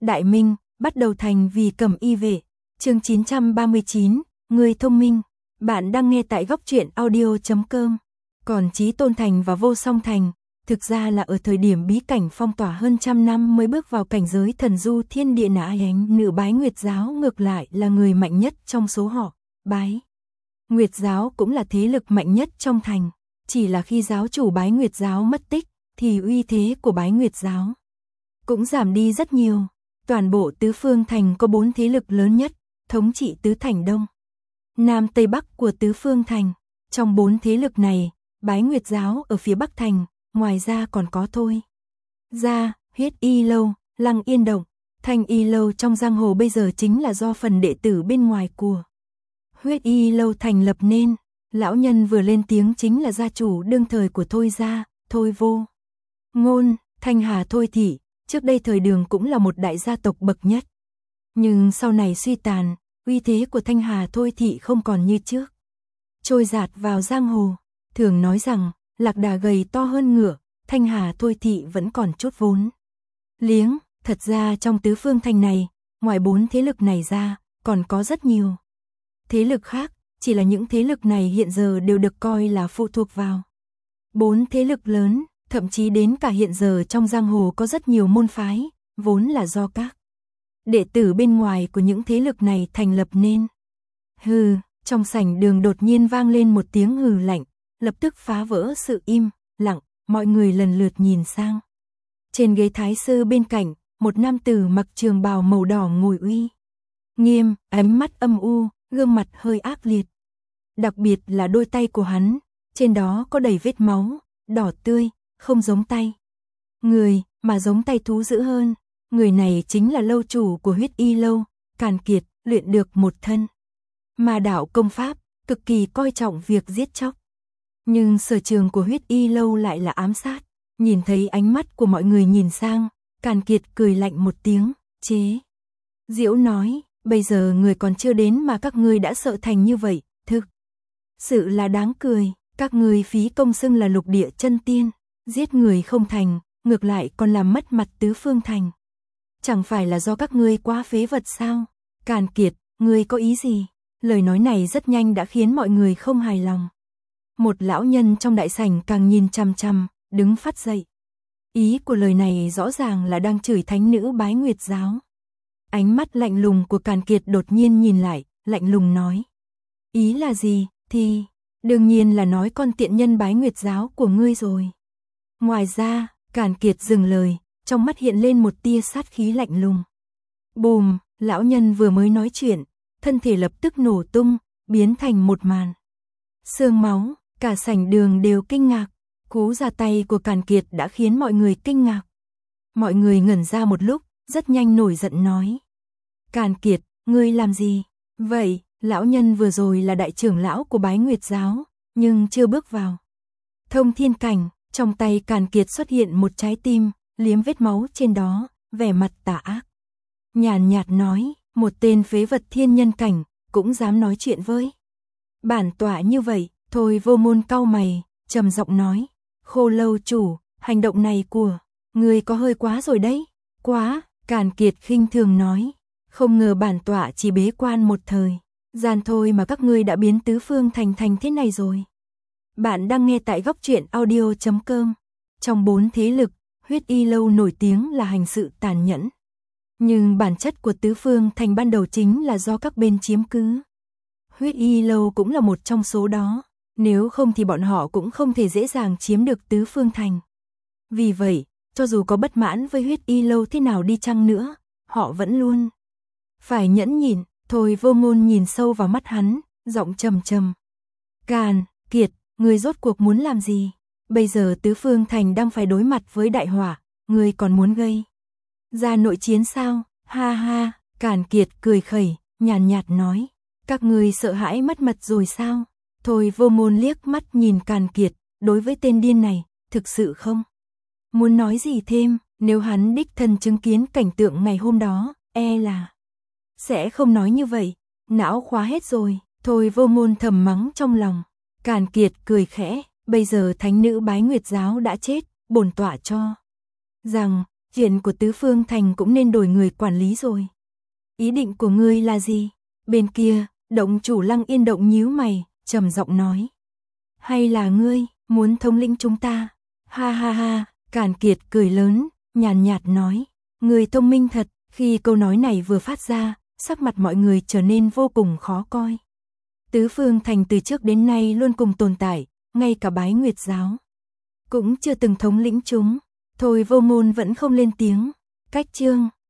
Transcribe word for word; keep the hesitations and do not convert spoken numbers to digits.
Đại Minh, bắt đầu thành vì Cẩm Y vệ. Chương chín trăm ba mươi chín, người thông minh. Bạn đang nghe tại góc truyện audio chấm com. Còn Chí Tôn Thành và Vô Song Thành, thực ra là ở thời điểm bí cảnh phong tỏa hơn trăm năm mới bước vào cảnh giới thần du thiên địa nã ánh nửa Bái Nguyệt giáo ngược lại là người mạnh nhất trong số họ. Bái Nguyệt giáo cũng là thế lực mạnh nhất trong thành, chỉ là khi giáo chủ Bái Nguyệt giáo mất tích, thì uy thế của Bái Nguyệt giáo cũng giảm đi rất nhiều. Toàn bộ tứ phương thành có bốn thế lực lớn nhất, thống trị tứ thành Đông, Nam Tây Bắc của tứ phương thành. Trong bốn thế lực này, Bái Nguyệt giáo ở phía Bắc thành, ngoài ra còn có Thôi Gia, Huyết Y Lâu, Lăng Yên Động. Thanh Y Lâu trong giang hồ bây giờ chính là do phần đệ tử bên ngoài của Huyết Y Lâu thành lập nên. Lão nhân vừa lên tiếng chính là gia chủ đương thời của Thôi Gia, Thôi Vô Ngôn. Thanh Hà Thôi thị, trước đây thời Đường cũng là một đại gia tộc bậc nhất. Nhưng sau này suy tàn, uy thế của Thanh Hà Thôi thị không còn như trước. Trôi dạt vào giang hồ, thường nói rằng, lạc đà gầy to hơn ngựa, Thanh Hà Thôi thị vẫn còn chút vốn liếng. Thật ra trong tứ phương thành này, ngoài bốn thế lực này ra, còn có rất nhiều thế lực khác, chỉ là những thế lực này hiện giờ đều được coi là phụ thuộc vào bốn thế lực lớn. Thậm chí đến cả hiện giờ trong giang hồ có rất nhiều môn phái, vốn là do các đệ tử bên ngoài của những thế lực này thành lập nên. Hừ, trong sảnh Đường đột nhiên vang lên một tiếng hừ lạnh, lập tức phá vỡ sự im lặng, mọi người lần lượt nhìn sang. Trên ghế thái sư bên cạnh, một nam tử mặc trường bào màu đỏ ngồi uy nghiêm, ánh mắt âm u, gương mặt hơi ác liệt. Đặc biệt là đôi tay của hắn, trên đó có đầy vết máu, đỏ tươi. Không giống tay người, mà giống tay thú dữ hơn. Người này chính là lâu chủ của Huyết Y Lâu, Càn Kiệt, luyện được một thân mà đạo công pháp, cực kỳ coi trọng việc giết chóc. Nhưng sở trường của Huyết Y Lâu lại là ám sát. Nhìn thấy ánh mắt của mọi người nhìn sang, Càn Kiệt cười lạnh một tiếng, chế giễu nói, bây giờ người còn chưa đến mà các ngươi đã sợ thành như vậy, thực sự là đáng cười. Các ngươi phí công xưng là lục địa chân tiên, giết người không thành, ngược lại còn làm mất mặt tứ phương thành. Chẳng phải là do các ngươi quá phế vật sao? Càn Kiệt, ngươi có ý gì? Lời nói này rất nhanh đã khiến mọi người không hài lòng. Một lão nhân trong đại sảnh càng nhìn chằm chằm, đứng phát dậy. Ý của lời này rõ ràng là đang chửi thánh nữ Bái Nguyệt giáo. Ánh mắt lạnh lùng của Càn Kiệt đột nhiên nhìn lại, lạnh lùng nói. Ý là gì? Thì, đương nhiên là nói con tiện nhân Bái Nguyệt giáo của ngươi rồi. Ngoài ra, Càn Kiệt dừng lời, trong mắt hiện lên một tia sát khí lạnh lùng. Bùm, lão nhân vừa mới nói chuyện, thân thể lập tức nổ tung, biến thành một màn xương máu. Cả sảnh Đường đều kinh ngạc. Cú ra tay của Càn Kiệt đã khiến mọi người kinh ngạc. Mọi người ngẩn ra một lúc, rất nhanh nổi giận nói. Càn Kiệt, ngươi làm gì? Vậy, lão nhân vừa rồi là đại trưởng lão của Bái Nguyệt giáo, nhưng chưa bước vào thông thiên cảnh. Trong tay Càn Kiệt xuất hiện một trái tim, liếm vết máu trên đó, vẻ mặt tà ác. Nhàn nhạt nói, một tên phế vật thiên nhân cảnh, cũng dám nói chuyện với bản tọa như vậy. Thôi Vô Ngôn cau mày, trầm giọng nói, Khô Lâu chủ, hành động này của ngươi có hơi quá rồi đấy. Quá, Càn Kiệt khinh thường nói, không ngờ bản tọa chỉ bế quan một thời gian thôi mà các ngươi đã biến tứ phương thành thành thế này rồi. Bạn đang nghe tại góc truyện audio chấm com. Trong bốn thế lực, Huyết Y Lâu nổi tiếng là hành sự tàn nhẫn. Nhưng bản chất của tứ phương thành ban đầu chính là do các bên chiếm cứ. Huyết Y Lâu cũng là một trong số đó, nếu không thì bọn họ cũng không thể dễ dàng chiếm được tứ phương thành. Vì vậy, cho dù có bất mãn với Huyết Y Lâu thế nào đi chăng nữa, họ vẫn luôn phải nhẫn nhịn. Thôi Vô Ngôn nhìn sâu vào mắt hắn, giọng trầm trầm. Càn Kiệt, ngươi rốt cuộc muốn làm gì? Bây giờ tứ phương thành đang phải đối mặt với đại hỏa, ngươi còn muốn gây ra nội chiến sao? Ha ha, Càn Kiệt cười khẩy, nhàn nhạt nói, các ngươi sợ hãi mất mật rồi sao? Thôi Vô Ngôn liếc mắt nhìn Càn Kiệt, đối với tên điên này, thực sự không muốn nói gì thêm. Nếu hắn đích thân chứng kiến cảnh tượng ngày hôm đó, e là sẽ không nói như vậy. Não khóa hết rồi. Thôi Vô Ngôn thầm mắng trong lòng. Càn Kiệt cười khẽ, bây giờ thánh nữ Bái Nguyệt giáo đã chết, bổn tọa cho rằng chuyện của Tứ Phương Thành cũng nên đổi người quản lý rồi. Ý định của ngươi là gì? Bên kia, động chủ Lăng Yên Động nhíu mày, trầm giọng nói. Hay là ngươi, muốn thống lĩnh chúng ta? Ha ha ha, Càn Kiệt cười lớn, nhàn nhạt nói. Người thông minh thật, khi câu nói này vừa phát ra, sắc mặt mọi người trở nên vô cùng khó coi. Tứ Phương Thành từ trước đến nay luôn cùng tồn tại, ngay cả Bái Nguyệt Giáo cũng chưa từng thống lĩnh chúng. Thôi Vô Ngôn vẫn không lên tiếng. Cách chương